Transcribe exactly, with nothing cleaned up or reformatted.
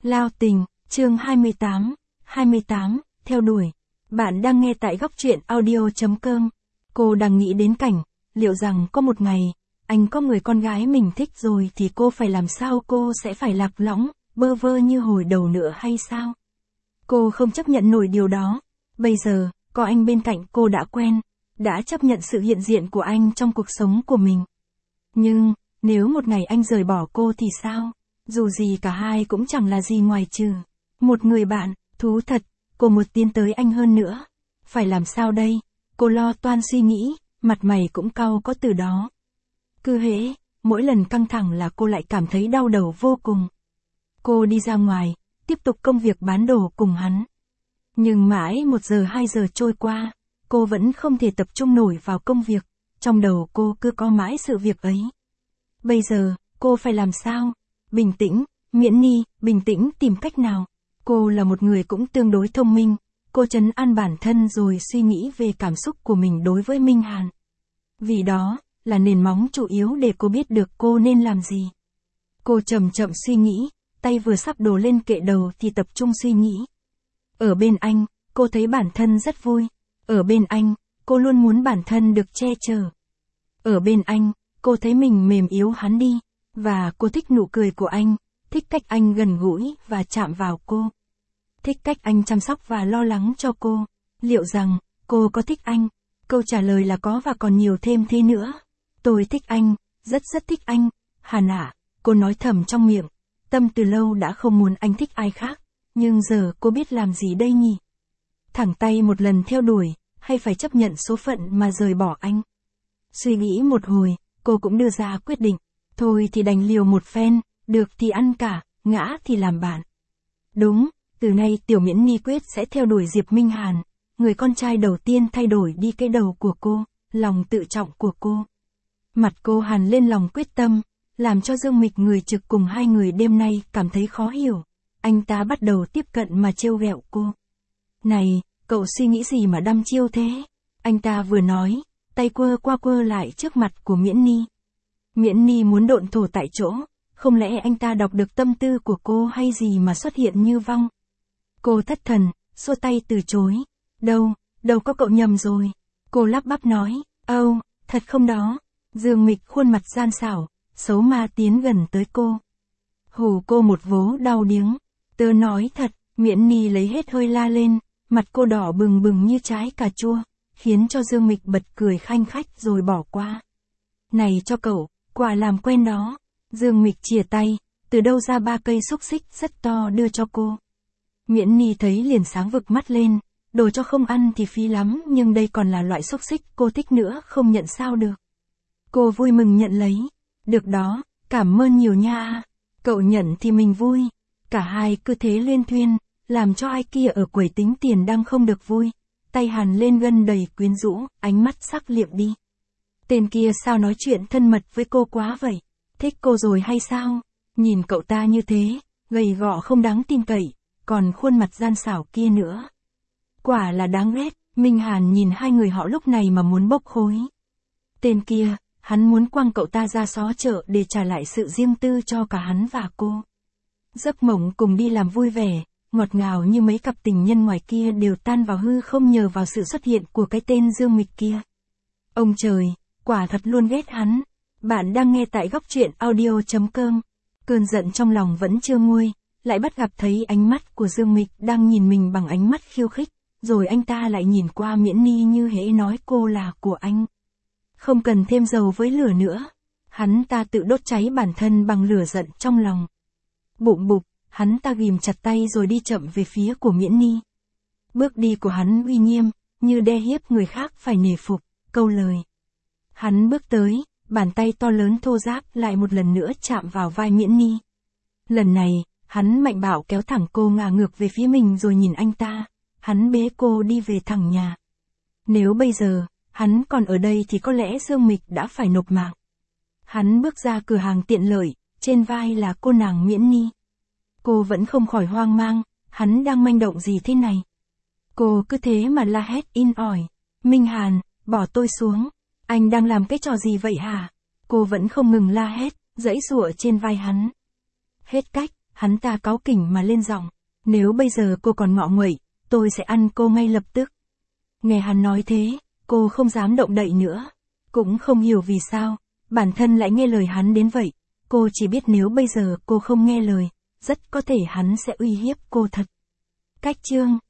Lao tình, chương hai mươi tám, hai mươi tám, theo đuổi. Bạn đang nghe tại góc truyện audio.com. Cô đang nghĩ đến cảnh, liệu rằng có một ngày, anh có người con gái mình thích rồi thì cô phải làm sao, cô sẽ phải lạc lõng, bơ vơ như hồi đầu nữa hay sao? Cô không chấp nhận nổi điều đó. Bây giờ, có anh bên cạnh cô đã quen, đã chấp nhận sự hiện diện của anh trong cuộc sống của mình. Nhưng, nếu một ngày anh rời bỏ cô thì sao? Dù gì cả hai cũng chẳng là gì ngoài trừ một người bạn, thú thật, cô một tiến tới anh hơn nữa. Phải làm sao đây? Cô lo toan suy nghĩ, mặt mày cũng cau có từ đó. Cứ hễ, mỗi lần căng thẳng là cô lại cảm thấy đau đầu vô cùng. Cô đi ra ngoài, tiếp tục công việc bán đồ cùng hắn. Nhưng mãi một giờ hai giờ trôi qua, cô vẫn không thể tập trung nổi vào công việc, trong đầu cô cứ có mãi sự việc ấy. Bây giờ, cô phải làm sao? Bình tĩnh, Miễn Ni, bình tĩnh tìm cách nào. Cô là một người cũng tương đối thông minh, cô trấn an bản thân rồi suy nghĩ về cảm xúc của mình đối với Minh Hàn. Vì đó, là nền móng chủ yếu để cô biết được cô nên làm gì. Cô chậm chậm suy nghĩ, tay vừa sắp đổ lên kệ đầu thì tập trung suy nghĩ. Ở bên anh, cô thấy bản thân rất vui. Ở bên anh, cô luôn muốn bản thân được che chở. Ở bên anh, cô thấy mình mềm yếu hắn đi. Và cô thích nụ cười của anh, thích cách anh gần gũi và chạm vào cô. Thích cách anh chăm sóc và lo lắng cho cô. Liệu rằng, cô có thích anh? Câu trả lời là có và còn nhiều thêm thế nữa. Tôi thích anh, rất rất thích anh. Hàn ạ, cô nói thầm trong miệng. Tâm từ lâu đã không muốn anh thích ai khác. Nhưng giờ cô biết làm gì đây nhỉ? Thẳng tay một lần theo đuổi, hay phải chấp nhận số phận mà rời bỏ anh? Suy nghĩ một hồi, cô cũng đưa ra quyết định. Thôi thì đành liều một phen, được thì ăn cả, ngã thì làm bạn. Đúng, từ nay Tiểu Miễn Ni quyết sẽ theo đuổi Diệp Minh Hàn, người con trai đầu tiên thay đổi đi cái đầu của cô, lòng tự trọng của cô. Mặt cô hằn lên lòng quyết tâm, làm cho Dương Mịch người trực cùng hai người đêm nay cảm thấy khó hiểu. Anh ta bắt đầu tiếp cận mà trêu ghẹo cô. Này, cậu suy nghĩ gì mà đăm chiêu thế? Anh ta vừa nói, tay quơ qua quơ lại trước mặt của Miễn Ni. Miễn Ni muốn độn thổ tại chỗ, không lẽ anh ta đọc được tâm tư của cô hay gì mà xuất hiện như vong. Cô thất thần, xua tay từ chối. Đâu, đâu có, cậu nhầm rồi. Cô lắp bắp nói, âu, thật không đó. Dương Mịch khuôn mặt gian xảo, xấu ma tiến gần tới cô. Hù cô một vố đau điếng. Tớ nói thật, Miễn Ni lấy hết hơi la lên, mặt cô đỏ bừng bừng như trái cà chua, khiến cho Dương Mịch bật cười khanh khách rồi bỏ qua. Này cho cậu, quả làm quen đó. Dương Mịch chìa tay, từ đâu ra ba cây xúc xích rất to đưa cho cô. Miễn Ni thấy liền sáng vực mắt lên, đồ cho không ăn thì phí lắm, nhưng đây còn là loại xúc xích cô thích nữa, không nhận sao được. Cô vui mừng nhận lấy. Được đó, cảm ơn nhiều nha. Cậu nhận thì mình vui. Cả hai cứ thế liên thuyên, làm cho ai kia ở quầy tính tiền đang không được vui. Tay hàn lên gân đầy quyến rũ, ánh mắt sắc liệm đi. Tên kia sao nói chuyện thân mật với cô quá vậy? Thích cô rồi hay sao? Nhìn cậu ta như thế, gầy gò không đáng tin cậy, còn khuôn mặt gian xảo kia nữa. Quả là đáng ghét. Minh Hàn nhìn hai người họ lúc này mà muốn bốc khối. Tên kia, hắn muốn quăng cậu ta ra xó chợ để trả lại sự riêng tư cho cả hắn và cô. Giấc mộng cùng đi làm vui vẻ, ngọt ngào như mấy cặp tình nhân ngoài kia đều tan vào hư không nhờ vào sự xuất hiện của cái tên Dương Mịch kia. Ông trời, quả thật luôn ghét hắn. Bạn đang nghe tại góc truyện audio.com. Cơn giận trong lòng vẫn chưa nguôi, lại bắt gặp thấy ánh mắt của Dương Mịch đang nhìn mình bằng ánh mắt khiêu khích, rồi anh ta lại nhìn qua Miễn Ni như hễ nói cô là của anh. Không cần thêm dầu với lửa nữa. Hắn ta tự đốt cháy bản thân bằng lửa giận trong lòng. Bụng bụp, hắn ta ghìm chặt tay rồi đi chậm về phía của Miễn Ni. Bước đi của hắn uy nghiêm, như đe hiếp người khác phải nể phục, câu lời. Hắn bước tới, bàn tay to lớn thô ráp lại một lần nữa chạm vào vai Miễn Ni. Lần này, hắn mạnh bạo kéo thẳng cô ngả ngược về phía mình rồi nhìn anh ta. Hắn bế cô đi về thẳng nhà. Nếu bây giờ, hắn còn ở đây thì có lẽ Dương Mịch đã phải nộp mạng. Hắn bước ra cửa hàng tiện lợi, trên vai là cô nàng Miễn Ni. Cô vẫn không khỏi hoang mang, hắn đang manh động gì thế này? Cô cứ thế mà la hét in ỏi. Minh Hàn, bỏ tôi xuống. Anh đang làm cái trò gì vậy hả? Cô vẫn không ngừng la hét, giãy giụa trên vai hắn. Hết cách, Hắn ta cáu kỉnh mà lên giọng. Nếu bây giờ cô còn ngọ nguậy, tôi sẽ ăn cô ngay lập tức. Nghe hắn nói thế, cô không dám động đậy nữa. Cũng không hiểu vì sao, bản thân lại nghe lời hắn đến vậy. Cô chỉ biết nếu bây giờ cô không nghe lời, rất có thể hắn sẽ uy hiếp cô thật. Cách chương